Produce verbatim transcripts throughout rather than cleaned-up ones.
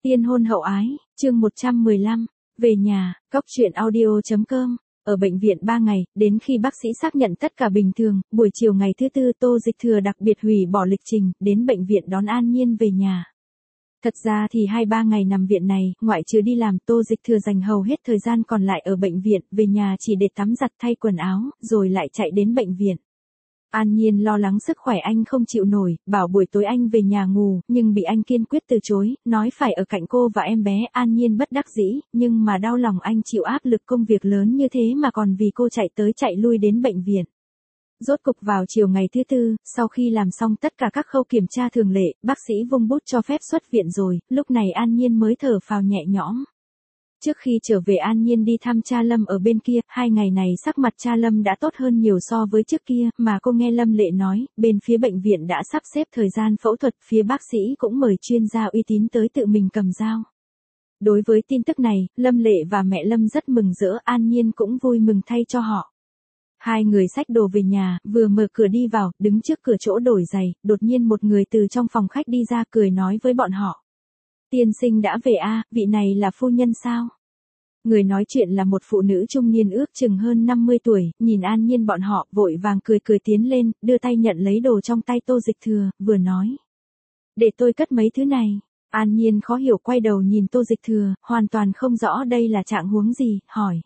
Tiên hôn hậu ái, chương một trăm mười lăm, về nhà, cóc truyện audio chấm com. Ở bệnh viện ba ngày, đến khi bác sĩ xác nhận tất cả bình thường, buổi chiều ngày thứ tư Tô Dịch Thừa đặc biệt hủy bỏ lịch trình, đến bệnh viện đón An Nhiên về nhà. Thật ra thì hai ba ngày nằm viện này, ngoại trừ đi làm, Tô Dịch Thừa dành hầu hết thời gian còn lại ở bệnh viện, về nhà chỉ để tắm giặt thay quần áo, rồi lại chạy đến bệnh viện. An Nhiên lo lắng sức khỏe anh không chịu nổi, bảo buổi tối anh về nhà ngủ, nhưng bị anh kiên quyết từ chối, nói phải ở cạnh cô và em bé. An Nhiên bất đắc dĩ, nhưng mà đau lòng anh chịu áp lực công việc lớn như thế mà còn vì cô chạy tới chạy lui đến bệnh viện. Rốt cục vào chiều ngày thứ tư, sau khi làm xong tất cả các khâu kiểm tra thường lệ, bác sĩ vung bút cho phép xuất viện rồi, lúc này An Nhiên mới thở phào nhẹ nhõm. Trước khi trở về An Nhiên đi thăm cha Lâm ở bên kia, hai ngày này sắc mặt cha Lâm đã tốt hơn nhiều so với trước kia, mà cô nghe Lâm Lệ nói, bên phía bệnh viện đã sắp xếp thời gian phẫu thuật, phía bác sĩ cũng mời chuyên gia uy tín tới tự mình cầm dao. Đối với tin tức này, Lâm Lệ và mẹ Lâm rất mừng rỡ, An Nhiên cũng vui mừng thay cho họ. Hai người xách đồ về nhà, vừa mở cửa đi vào, đứng trước cửa chỗ đổi giày, đột nhiên một người từ trong phòng khách đi ra cười nói với bọn họ. Tiên sinh đã về a, à, vị này là phu nhân sao? Người nói chuyện là một phụ nữ trung niên ước chừng hơn năm mươi tuổi, nhìn An Nhiên bọn họ, vội vàng cười cười tiến lên, đưa tay nhận lấy đồ trong tay Tô Dịch Thừa, vừa nói. Để tôi cất mấy thứ này. An Nhiên khó hiểu quay đầu nhìn Tô Dịch Thừa, hoàn toàn không rõ đây là trạng huống gì, hỏi.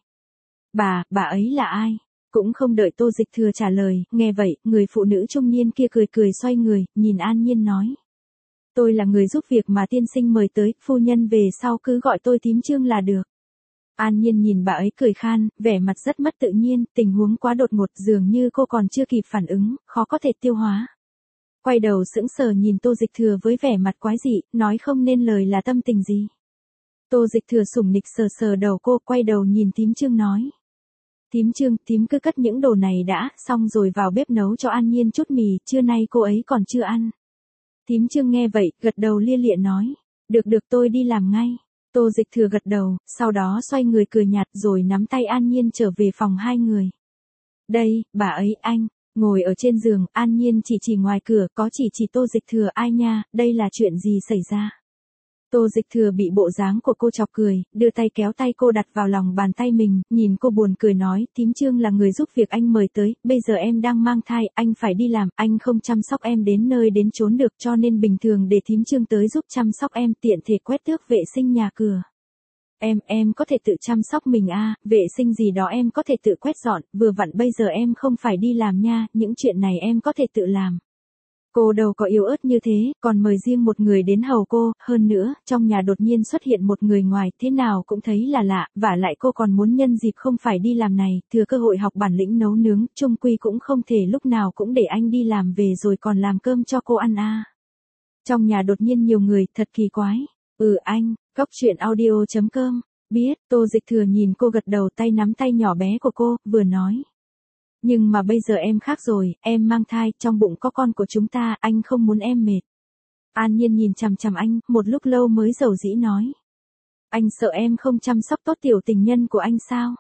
Bà, bà ấy là ai? Cũng không đợi Tô Dịch Thừa trả lời, nghe vậy, người phụ nữ trung niên kia cười cười xoay người, nhìn An Nhiên nói. Tôi là người giúp việc mà tiên sinh mời tới, phu nhân về sau cứ gọi tôi Thím Trương là được. An Nhiên nhìn bà ấy cười khan, vẻ mặt rất mất tự nhiên, tình huống quá đột ngột dường như cô còn chưa kịp phản ứng, khó có thể tiêu hóa. Quay đầu sững sờ nhìn Tô Dịch Thừa với vẻ mặt quái dị, nói không nên lời là tâm tình gì. Tô Dịch Thừa sủng nịch sờ sờ đầu cô, quay đầu nhìn Thím Trương nói. Thím Trương, thím cứ cất những đồ này đã, xong rồi vào bếp nấu cho An Nhiên chút mì, trưa nay cô ấy còn chưa ăn. Thím Trương nghe vậy, gật đầu lia lịa nói. Được được tôi đi làm ngay. Tô Dịch Thừa gật đầu, sau đó xoay người cười nhạt rồi nắm tay An Nhiên trở về phòng hai người. Đây, bà ấy, anh, ngồi ở trên giường, An Nhiên chỉ chỉ ngoài cửa, có chỉ chỉ Tô Dịch Thừa, ai nha, đây là chuyện gì xảy ra. Tô Dịch Thừa bị bộ dáng của cô chọc cười, đưa tay kéo tay cô đặt vào lòng bàn tay mình, nhìn cô buồn cười nói, Thím Trương là người giúp việc anh mời tới, bây giờ em đang mang thai, anh phải đi làm, anh không chăm sóc em đến nơi đến chốn được cho nên bình thường để Thím Trương tới giúp chăm sóc em tiện thể quét tước vệ sinh nhà cửa. Em, em có thể tự chăm sóc mình à, vệ sinh gì đó em có thể tự quét dọn, vừa vặn bây giờ em không phải đi làm nha, những chuyện này em có thể tự làm. Cô đâu có yếu ớt như thế, còn mời riêng một người đến hầu cô, hơn nữa, trong nhà đột nhiên xuất hiện một người ngoài, thế nào cũng thấy là lạ, vả lại cô còn muốn nhân dịp không phải đi làm này, thừa cơ hội học bản lĩnh nấu nướng, chung quy cũng không thể lúc nào cũng để anh đi làm về rồi còn làm cơm cho cô ăn à. Trong nhà đột nhiên nhiều người, thật kỳ quái. Ừ anh, cóc truyện audio chấm com, biết, Tô Dịch Thừa nhìn cô gật đầu tay nắm tay nhỏ bé của cô, vừa nói. Nhưng mà bây giờ em khác rồi, em mang thai, trong bụng có con của chúng ta, anh không muốn em mệt. An Nhiên nhìn chằm chằm anh, một lúc lâu mới dầu dĩ nói. Anh sợ em không chăm sóc tốt tiểu tình nhân của anh sao?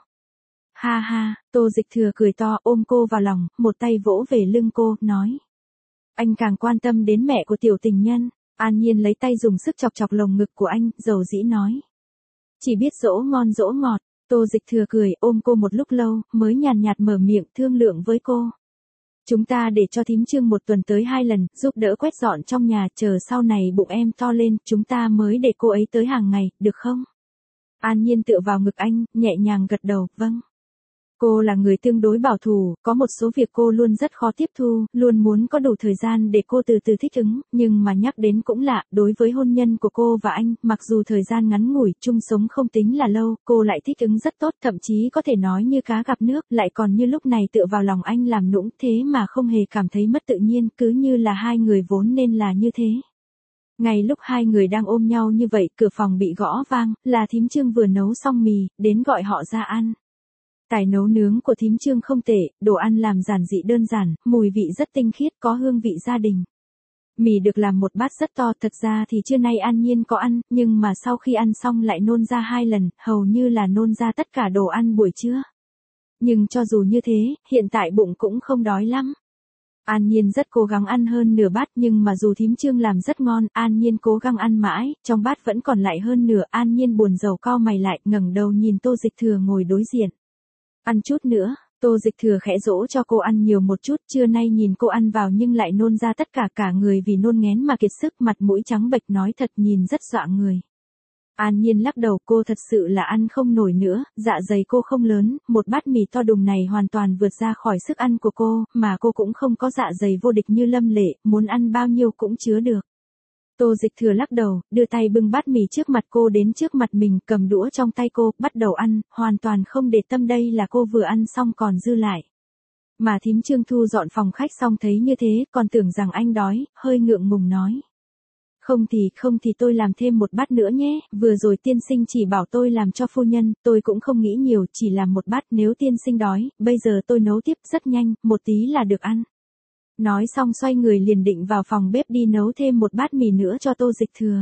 Ha ha, Tô Dịch Thừa cười to ôm cô vào lòng, một tay vỗ về lưng cô, nói. Anh càng quan tâm đến mẹ của tiểu tình nhân. An Nhiên lấy tay dùng sức chọc chọc lồng ngực của anh, dầu dĩ nói. Chỉ biết dỗ ngon dỗ ngọt. Tô Dịch Thừa cười, ôm cô một lúc lâu, mới nhàn nhạt mở miệng thương lượng với cô. Chúng ta để cho Thím Trương một tuần tới hai lần, giúp đỡ quét dọn trong nhà, chờ sau này bụng em to lên, chúng ta mới để cô ấy tới hàng ngày, được không? An Nhiên tựa vào ngực anh, nhẹ nhàng gật đầu, vâng. Cô là người tương đối bảo thủ, có một số việc cô luôn rất khó tiếp thu, luôn muốn có đủ thời gian để cô từ từ thích ứng, nhưng mà nhắc đến cũng lạ, đối với hôn nhân của cô và anh, mặc dù thời gian ngắn ngủi, chung sống không tính là lâu, cô lại thích ứng rất tốt, thậm chí có thể nói như cá gặp nước, lại còn như lúc này tựa vào lòng anh làm nũng, thế mà không hề cảm thấy mất tự nhiên, cứ như là hai người vốn nên là như thế. Ngay lúc hai người đang ôm nhau như vậy, cửa phòng bị gõ vang, là Thím Trương vừa nấu xong mì, đến gọi họ ra ăn. Tài nấu nướng của Thím Trương không tệ, đồ ăn làm giản dị đơn giản, mùi vị rất tinh khiết, có hương vị gia đình. Mì được làm một bát rất to, thật ra thì trưa nay An Nhiên có ăn, nhưng mà sau khi ăn xong lại nôn ra hai lần, hầu như là nôn ra tất cả đồ ăn buổi trưa. Nhưng cho dù như thế, hiện tại bụng cũng không đói lắm. An Nhiên rất cố gắng ăn hơn nửa bát nhưng mà dù thím Trương làm rất ngon, An Nhiên cố gắng ăn mãi, trong bát vẫn còn lại hơn nửa, An Nhiên buồn rầu cau mày lại, ngẩng đầu nhìn Tô Dịch Thừa ngồi đối diện. Ăn chút nữa, Tô Dịch Thừa khẽ dỗ cho cô ăn nhiều một chút, trưa nay nhìn cô ăn vào nhưng lại nôn ra tất cả cả người vì nôn nghén mà kiệt sức, mặt mũi trắng bệch nói thật nhìn rất dọa người. An Nhiên lắc đầu, cô thật sự là ăn không nổi nữa, dạ dày cô không lớn, một bát mì to đùng này hoàn toàn vượt ra khỏi sức ăn của cô, mà cô cũng không có dạ dày vô địch như Lâm Lệ, muốn ăn bao nhiêu cũng chứa được. Tô Dịch Thừa lắc đầu, đưa tay bưng bát mì trước mặt cô đến trước mặt mình, cầm đũa trong tay cô, bắt đầu ăn, hoàn toàn không để tâm đây là cô vừa ăn xong còn dư lại. Mà thím Trương thu dọn phòng khách xong thấy như thế, còn tưởng rằng anh đói, hơi ngượng ngùng nói. Không thì, không thì tôi làm thêm một bát nữa nhé, vừa rồi tiên sinh chỉ bảo tôi làm cho phu nhân, tôi cũng không nghĩ nhiều, chỉ làm một bát, nếu tiên sinh đói, bây giờ tôi nấu tiếp rất nhanh, một tí là được ăn. Nói xong xoay người liền định vào phòng bếp đi nấu thêm một bát mì nữa cho Tô Dịch Thừa.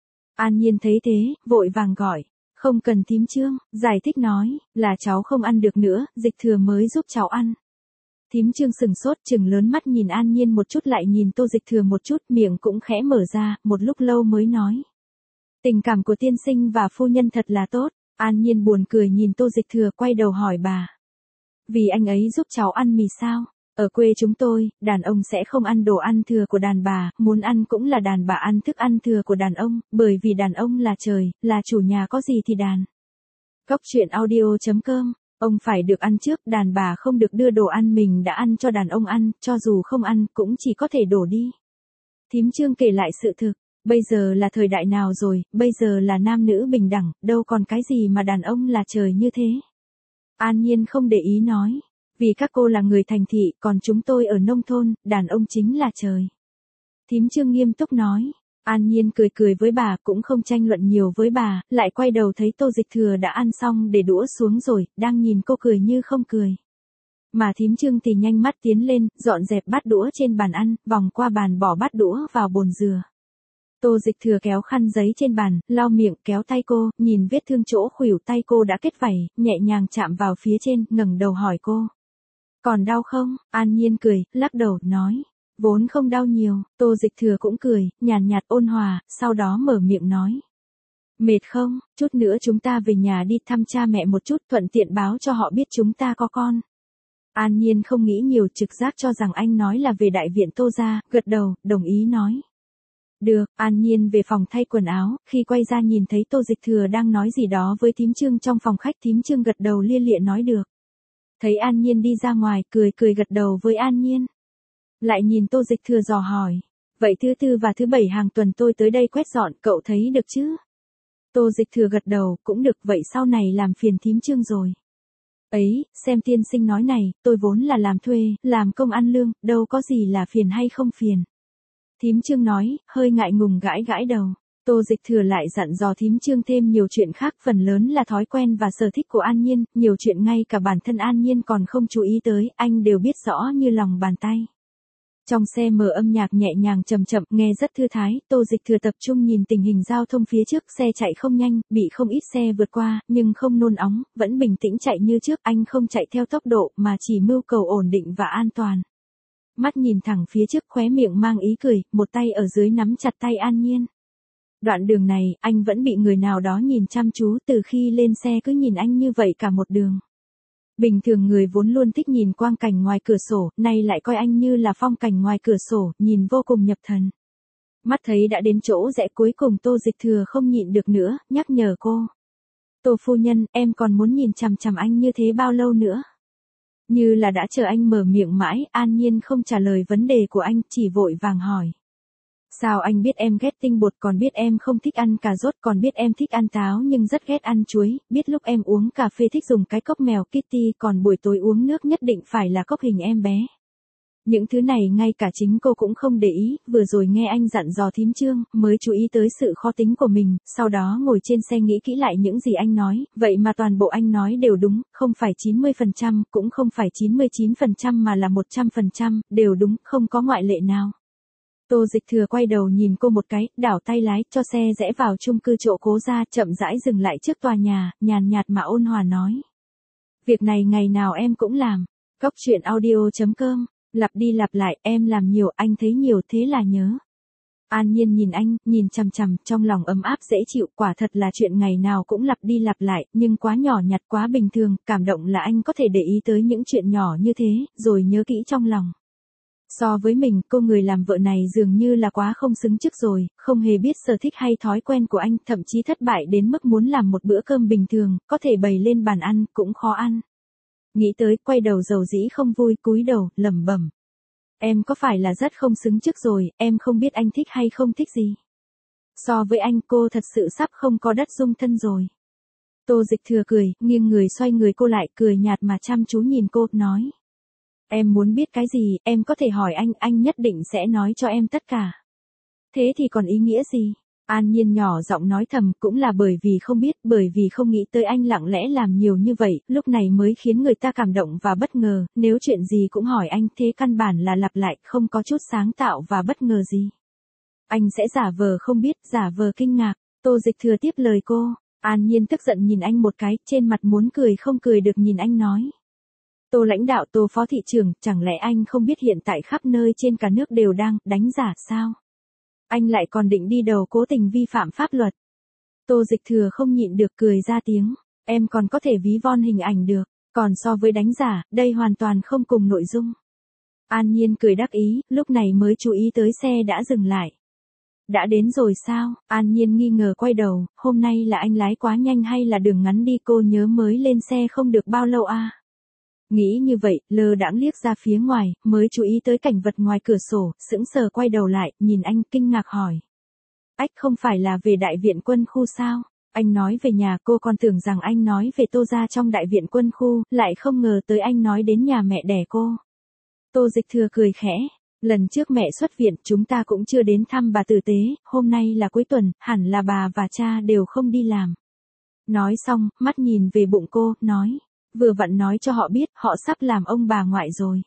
An Nhiên thấy thế, vội vàng gọi, không cần thím Trương, giải thích nói, là cháu không ăn được nữa, Dịch Thừa mới giúp cháu ăn. Thím Trương sừng sốt chừng lớn mắt nhìn An Nhiên một chút lại nhìn Tô Dịch Thừa một chút, miệng cũng khẽ mở ra, một lúc lâu mới nói. Tình cảm của tiên sinh và phu nhân thật là tốt, An Nhiên buồn cười nhìn Tô Dịch Thừa quay đầu hỏi bà. Vì anh ấy giúp cháu ăn mì sao? Ở quê chúng tôi, đàn ông sẽ không ăn đồ ăn thừa của đàn bà, muốn ăn cũng là đàn bà ăn thức ăn thừa của đàn ông, bởi vì đàn ông là trời, là chủ nhà có gì thì đàn. Cốc truyện audio chấm com. Ông phải được ăn trước, đàn bà không được đưa đồ ăn mình đã ăn cho đàn ông ăn, cho dù không ăn, cũng chỉ có thể đổ đi. Thím Trương kể lại sự thực, bây giờ là thời đại nào rồi, bây giờ là nam nữ bình đẳng, đâu còn cái gì mà đàn ông là trời như thế. An Nhiên không để ý nói, vì các cô là người thành thị, còn chúng tôi ở nông thôn, đàn ông chính là trời. Thím Trương nghiêm túc nói. An Nhiên cười cười với bà, cũng không tranh luận nhiều với bà, lại quay đầu thấy Tô Dịch Thừa đã ăn xong để đũa xuống rồi, đang nhìn cô cười như không cười. Mà thím Trương thì nhanh mắt tiến lên, dọn dẹp bát đũa trên bàn ăn, vòng qua bàn bỏ bát đũa vào bồn dừa. Tô Dịch Thừa kéo khăn giấy trên bàn, lau miệng, kéo tay cô, nhìn vết thương chỗ khuỷu tay cô đã kết vảy, nhẹ nhàng chạm vào phía trên, ngẩng đầu hỏi cô. Còn đau không? An Nhiên cười, lắc đầu, nói. Vốn không đau nhiều, Tô Dịch Thừa cũng cười, nhàn nhạt ôn hòa, sau đó mở miệng nói. Mệt không, chút nữa chúng ta về nhà đi thăm cha mẹ một chút, thuận tiện báo cho họ biết chúng ta có con. An Nhiên không nghĩ nhiều, trực giác cho rằng anh nói là về đại viện Tô gia, gật đầu, đồng ý nói. Được, An Nhiên về phòng thay quần áo, khi quay ra nhìn thấy Tô Dịch Thừa đang nói gì đó với thím Trương trong phòng khách, thím Trương gật đầu lia lịa nói được. Thấy An Nhiên đi ra ngoài, cười cười gật đầu với An Nhiên. Lại nhìn Tô Dịch Thừa dò hỏi. Vậy thứ tư và thứ bảy hàng tuần tôi tới đây quét dọn, cậu thấy được chứ? Tô Dịch Thừa gật đầu, cũng được, vậy sau này làm phiền thím Trương rồi. Ấy, xem tiên sinh nói này, tôi vốn là làm thuê, làm công ăn lương, đâu có gì là phiền hay không phiền. Thím Trương nói, hơi ngại ngùng gãi gãi đầu. Tô Dịch Thừa lại dặn dò thím Trương thêm nhiều chuyện khác, phần lớn là thói quen và sở thích của An Nhiên, nhiều chuyện ngay cả bản thân An Nhiên còn không chú ý tới, anh đều biết rõ như lòng bàn tay. Trong xe mở âm nhạc nhẹ nhàng chậm chậm, nghe rất thư thái, Tô Dịch Thừa tập trung nhìn tình hình giao thông phía trước, xe chạy không nhanh, bị không ít xe vượt qua, nhưng không nôn óng, vẫn bình tĩnh chạy như trước, anh không chạy theo tốc độ, mà chỉ mưu cầu ổn định và an toàn. Mắt nhìn thẳng phía trước, khóe miệng mang ý cười, một tay ở dưới nắm chặt tay An Nhiên. Đoạn đường này, anh vẫn bị người nào đó nhìn chăm chú, từ khi lên xe cứ nhìn anh như vậy cả một đường. Bình thường người vốn luôn thích nhìn quang cảnh ngoài cửa sổ, nay lại coi anh như là phong cảnh ngoài cửa sổ, nhìn vô cùng nhập thần. Mắt thấy đã đến chỗ rẽ cuối cùng, Tô Dịch Thừa không nhịn được nữa, nhắc nhở cô. Tô phu nhân, em còn muốn nhìn chằm chằm anh như thế bao lâu nữa? Như là đã chờ anh mở miệng mãi, An Nhiên không trả lời vấn đề của anh, chỉ vội vàng hỏi. Sao anh biết em ghét tinh bột, còn biết em không thích ăn cà rốt, còn biết em thích ăn táo nhưng rất ghét ăn chuối, biết lúc em uống cà phê thích dùng cái cốc mèo Kitty, còn buổi tối uống nước nhất định phải là cốc hình em bé. Những thứ này ngay cả chính cô cũng không để ý, vừa rồi nghe anh dặn dò thím Trương, mới chú ý tới sự khó tính của mình, sau đó ngồi trên xe nghĩ kỹ lại những gì anh nói, vậy mà toàn bộ anh nói đều đúng, không phải chín mươi phần trăm, cũng không phải chín mươi chín phần trăm mà là một trăm phần trăm, đều đúng, không có ngoại lệ nào. Tô Dịch Thừa quay đầu nhìn cô một cái, đảo tay lái, cho xe rẽ vào chung cư chỗ Cố gia, chậm rãi dừng lại trước tòa nhà, nhàn nhạt mà ôn hòa nói. Việc này ngày nào em cũng làm. Cốc truyện audio chấm com Lặp đi lặp lại, em làm nhiều, anh thấy nhiều thế là nhớ. An Nhiên nhìn anh, nhìn chằm chằm, trong lòng ấm áp dễ chịu, quả thật là chuyện ngày nào cũng lặp đi lặp lại, nhưng quá nhỏ nhặt quá bình thường, cảm động là anh có thể để ý tới những chuyện nhỏ như thế, rồi nhớ kỹ trong lòng. So với mình, cô người làm vợ này dường như là quá không xứng trước rồi, không hề biết sở thích hay thói quen của anh, thậm chí thất bại đến mức muốn làm một bữa cơm bình thường, có thể bày lên bàn ăn, cũng khó ăn. Nghĩ tới, quay đầu dầu dĩ không vui, cúi đầu, lẩm bẩm. Em có phải là rất không xứng trước rồi, em không biết anh thích hay không thích gì. So với anh, cô thật sự sắp không có đất dung thân rồi. Tô Dịch Thừa cười, nghiêng người xoay người cô lại, cười nhạt mà chăm chú nhìn cô, nói. Em muốn biết cái gì, em có thể hỏi anh, anh nhất định sẽ nói cho em tất cả. Thế thì còn ý nghĩa gì? An Nhiên nhỏ giọng nói thầm, cũng là bởi vì không biết, bởi vì không nghĩ tới anh lặng lẽ làm nhiều như vậy, lúc này mới khiến người ta cảm động và bất ngờ, nếu chuyện gì cũng hỏi anh, thế căn bản là lặp lại, không có chút sáng tạo và bất ngờ gì. Anh sẽ giả vờ không biết, giả vờ kinh ngạc. Tô Dịch Thừa tiếp lời cô. An Nhiên tức giận nhìn anh một cái, trên mặt muốn cười không cười được, nhìn anh nói. Tô lãnh đạo, Tô phó thị trưởng, chẳng lẽ anh không biết hiện tại khắp nơi trên cả nước đều đang đánh giả sao? Anh lại còn định đi đầu cố tình vi phạm pháp luật. Tô Dịch Thừa không nhịn được cười ra tiếng. Em còn có thể ví von hình ảnh được. Còn so với đánh giả, đây hoàn toàn không cùng nội dung. An Nhiên cười đắc ý, lúc này mới chú ý tới xe đã dừng lại. Đã đến rồi sao? An Nhiên nghi ngờ quay đầu, hôm nay là anh lái quá nhanh hay là đường ngắn đi, cô nhớ mới lên xe không được bao lâu à? Nghĩ như vậy, lơ đãng liếc ra phía ngoài, mới chú ý tới cảnh vật ngoài cửa sổ, sững sờ quay đầu lại, nhìn anh kinh ngạc hỏi. Ách, không phải là về đại viện quân khu sao? Anh nói về nhà, cô còn tưởng rằng anh nói về Tô gia trong đại viện quân khu, lại không ngờ tới anh nói đến nhà mẹ đẻ cô. Tô Dịch Thừa cười khẽ. Lần trước mẹ xuất viện, chúng ta cũng chưa đến thăm bà tử tế, hôm nay là cuối tuần, hẳn là bà và cha đều không đi làm. Nói xong, mắt nhìn về bụng cô, nói. Vừa vặn nói cho họ biết, họ sắp làm ông bà ngoại rồi.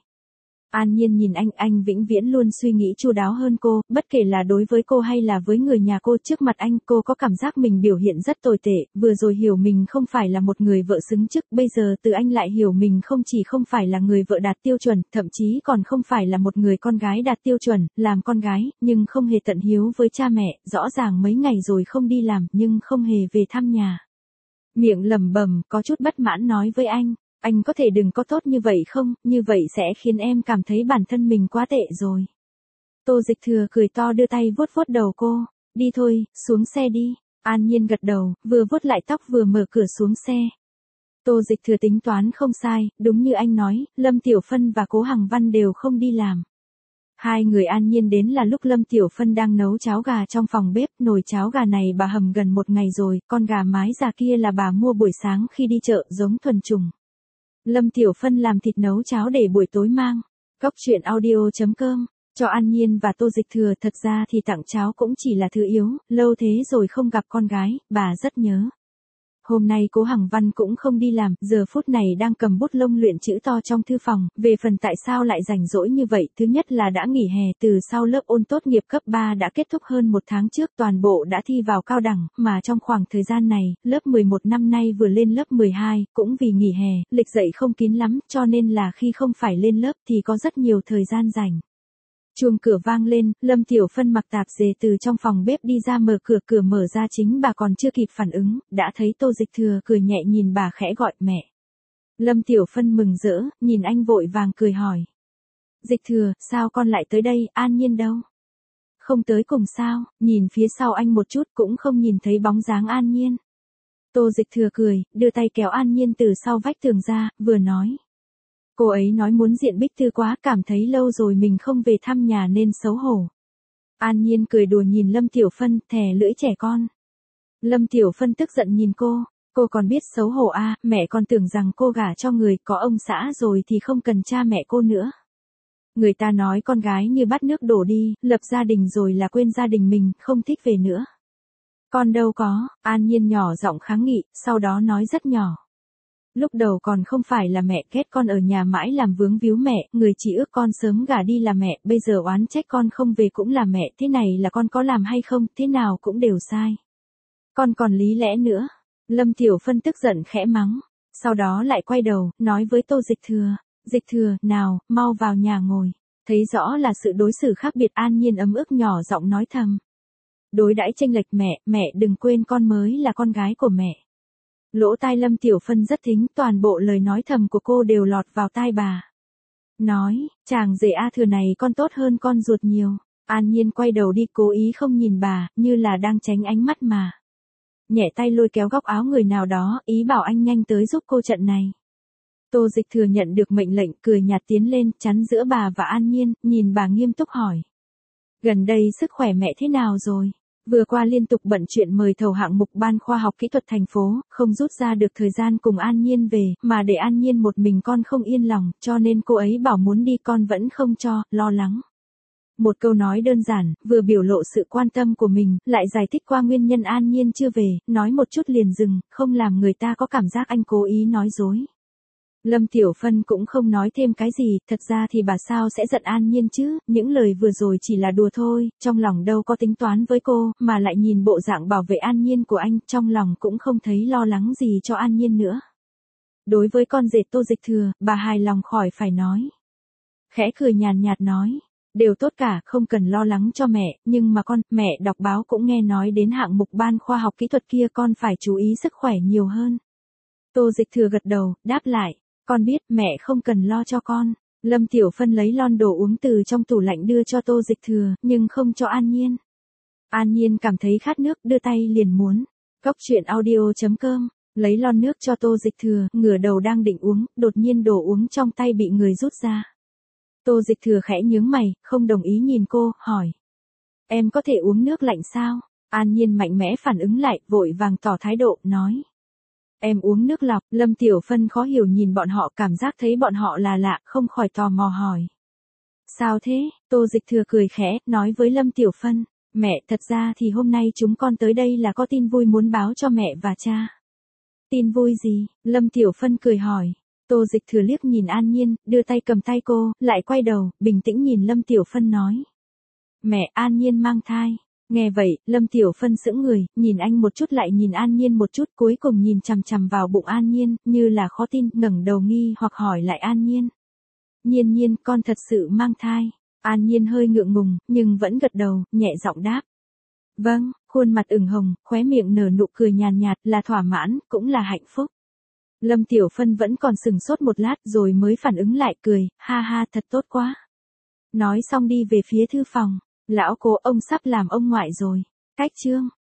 An Nhiên nhìn anh, anh vĩnh viễn luôn suy nghĩ chu đáo hơn cô, bất kể là đối với cô hay là với người nhà cô, trước mặt anh, cô có cảm giác mình biểu hiện rất tồi tệ, vừa rồi hiểu mình không phải là một người vợ xứng chức, bây giờ từ anh lại hiểu mình không chỉ không phải là người vợ đạt tiêu chuẩn, thậm chí còn không phải là một người con gái đạt tiêu chuẩn, làm con gái, nhưng không hề tận hiếu với cha mẹ, rõ ràng mấy ngày rồi không đi làm, nhưng không hề về thăm nhà. Miệng lẩm bẩm, có chút bất mãn nói với anh, anh có thể đừng có tốt như vậy không, như vậy sẽ khiến em cảm thấy bản thân mình quá tệ rồi. Tô Dịch Thừa cười to đưa tay vuốt vuốt đầu cô, đi thôi, xuống xe đi. An Nhiên gật đầu, vừa vuốt lại tóc vừa mở cửa xuống xe. Tô Dịch Thừa tính toán không sai, đúng như anh nói, Lâm Tiểu Phân và Cố Hằng Văn đều không đi làm. Hai người An Nhiên đến là lúc Lâm Tiểu Phân đang nấu cháo gà trong phòng bếp, nồi cháo gà này bà hầm gần một ngày rồi, con gà mái già kia là bà mua buổi sáng khi đi chợ, giống thuần trùng. Lâm Tiểu Phân làm thịt nấu cháo để buổi tối mang. Cóc truyện audio chấm com, cho An Nhiên và Tô Dịch Thừa, thật ra thì tặng cháo cũng chỉ là thứ yếu, lâu thế rồi không gặp con gái, bà rất nhớ. Hôm nay Cố Hằng Văn cũng không đi làm, giờ phút này đang cầm bút lông luyện chữ to trong thư phòng, về phần tại sao lại rảnh rỗi như vậy, thứ nhất là đã nghỉ hè, từ sau lớp ôn tốt nghiệp cấp ba đã kết thúc hơn một tháng trước, toàn bộ đã thi vào cao đẳng, mà trong khoảng thời gian này, lớp mười một năm nay vừa lên lớp mười hai, cũng vì nghỉ hè, lịch dạy không kín lắm, cho nên là khi không phải lên lớp thì có rất nhiều thời gian rảnh. Chuông cửa vang lên, Lâm Tiểu Phân mặc tạp dề từ trong phòng bếp đi ra mở cửa, cửa mở ra chính bà còn chưa kịp phản ứng, đã thấy Tô Dịch Thừa cười nhẹ nhìn bà khẽ gọi mẹ. Lâm Tiểu Phân mừng rỡ, nhìn anh vội vàng cười hỏi. Dịch Thừa, sao con lại tới đây, An Nhiên đâu? Không tới cùng sao, nhìn phía sau anh một chút cũng không nhìn thấy bóng dáng An Nhiên. Tô Dịch Thừa cười, đưa tay kéo An Nhiên từ sau vách tường ra, vừa nói. Cô ấy nói muốn diện Bích Thư quá, cảm thấy lâu rồi mình không về thăm nhà nên xấu hổ. An Nhiên cười đùa nhìn Lâm Tiểu Phân, thè lưỡi trẻ con. Lâm Tiểu Phân tức giận nhìn cô, cô còn biết xấu hổ à, mẹ còn tưởng rằng cô gả cho người có ông xã rồi thì không cần cha mẹ cô nữa. Người ta nói con gái như bát nước đổ đi, lập gia đình rồi là quên gia đình mình, không thích về nữa. Con đâu có, An Nhiên nhỏ giọng kháng nghị, sau đó nói rất nhỏ. Lúc đầu còn không phải là mẹ ghét con ở nhà mãi làm vướng víu mẹ, người chỉ ước con sớm gả đi là mẹ, bây giờ oán trách con không về cũng là mẹ, thế này là con có làm hay không, thế nào cũng đều sai. Con còn lý lẽ nữa. Lâm Tiểu Phân tức giận khẽ mắng, sau đó lại quay đầu, nói với Tô Dịch Thừa, Dịch Thừa, nào, mau vào nhà ngồi. Thấy rõ là sự đối xử khác biệt, An Nhiên ấm ức nhỏ giọng nói thầm. Đối đãi chênh lệch mẹ, mẹ đừng quên con mới là con gái của mẹ. Lỗ tai Lâm Tiểu Phân rất thính, toàn bộ lời nói thầm của cô đều lọt vào tai bà. Nói, chàng rể A Thừa này con tốt hơn con ruột nhiều. An Nhiên quay đầu đi, cố ý không nhìn bà, như là đang tránh ánh mắt mà. Nhẹ tay lôi kéo góc áo người nào đó, ý bảo anh nhanh tới giúp cô trận này. Tô Dịch Thừa nhận được mệnh lệnh, cười nhạt tiến lên, chắn giữa bà và An Nhiên, nhìn bà nghiêm túc hỏi. Gần đây sức khỏe mẹ thế nào rồi? Vừa qua liên tục bận chuyện mời thầu hạng mục ban khoa học kỹ thuật thành phố, không rút ra được thời gian cùng An Nhiên về, mà để An Nhiên một mình con không yên lòng, cho nên cô ấy bảo muốn đi con vẫn không cho, lo lắng. Một câu nói đơn giản, vừa biểu lộ sự quan tâm của mình, lại giải thích qua nguyên nhân An Nhiên chưa về, nói một chút liền dừng, không làm người ta có cảm giác anh cố ý nói dối. Lâm Tiểu Phân cũng không nói thêm cái gì, thật ra thì bà sao sẽ giận An Nhiên chứ, những lời vừa rồi chỉ là đùa thôi, trong lòng đâu có tính toán với cô, mà lại nhìn bộ dạng bảo vệ An Nhiên của anh, trong lòng cũng không thấy lo lắng gì cho An Nhiên nữa. Đối với con rể Tô Dịch Thừa, bà hài lòng khỏi phải nói. Khẽ cười nhàn nhạt nói, đều tốt cả, không cần lo lắng cho mẹ, nhưng mà con, mẹ đọc báo cũng nghe nói đến hạng mục ban khoa học kỹ thuật kia, con phải chú ý sức khỏe nhiều hơn. Tô Dịch Thừa gật đầu, đáp lại. Con biết, mẹ không cần lo cho con. Lâm Tiểu Phân lấy lon đồ uống từ trong tủ lạnh đưa cho Tô Dịch Thừa, nhưng không cho An Nhiên. An Nhiên cảm thấy khát nước, đưa tay liền muốn. Cóc truyện audio chấm com, lấy lon nước cho Tô Dịch Thừa, ngửa đầu đang định uống, đột nhiên đồ uống trong tay bị người rút ra. Tô Dịch Thừa khẽ nhướng mày, không đồng ý nhìn cô, hỏi. Em có thể uống nước lạnh sao? An Nhiên mạnh mẽ phản ứng lại, vội vàng tỏ thái độ, nói. Em uống nước lọc. Lâm Tiểu Phân khó hiểu nhìn bọn họ, cảm giác thấy bọn họ là lạ, không khỏi tò mò hỏi. Sao thế? Tô Dịch Thừa cười khẽ, nói với Lâm Tiểu Phân. Mẹ, thật ra thì hôm nay chúng con tới đây là có tin vui muốn báo cho mẹ và cha. Tin vui gì? Lâm Tiểu Phân cười hỏi. Tô Dịch Thừa liếc nhìn An Nhiên, đưa tay cầm tay cô, lại quay đầu, bình tĩnh nhìn Lâm Tiểu Phân nói. Mẹ, An Nhiên mang thai. Nghe vậy, Lâm Tiểu Phân sững người, nhìn anh một chút lại nhìn An Nhiên một chút, cuối cùng nhìn chằm chằm vào bụng An Nhiên, như là khó tin, ngẩng đầu nghi hoặc hỏi lại An Nhiên. Nhiên Nhiên, con thật sự mang thai. An Nhiên hơi ngượng ngùng, nhưng vẫn gật đầu, nhẹ giọng đáp. Vâng, khuôn mặt ửng hồng, khóe miệng nở nụ cười nhàn nhạt, là thỏa mãn, cũng là hạnh phúc. Lâm Tiểu Phân vẫn còn sừng sốt một lát rồi mới phản ứng lại, cười, ha ha, thật tốt quá. Nói xong đi về phía thư phòng. Lão cố, ông sắp làm ông ngoại rồi. Cách chương.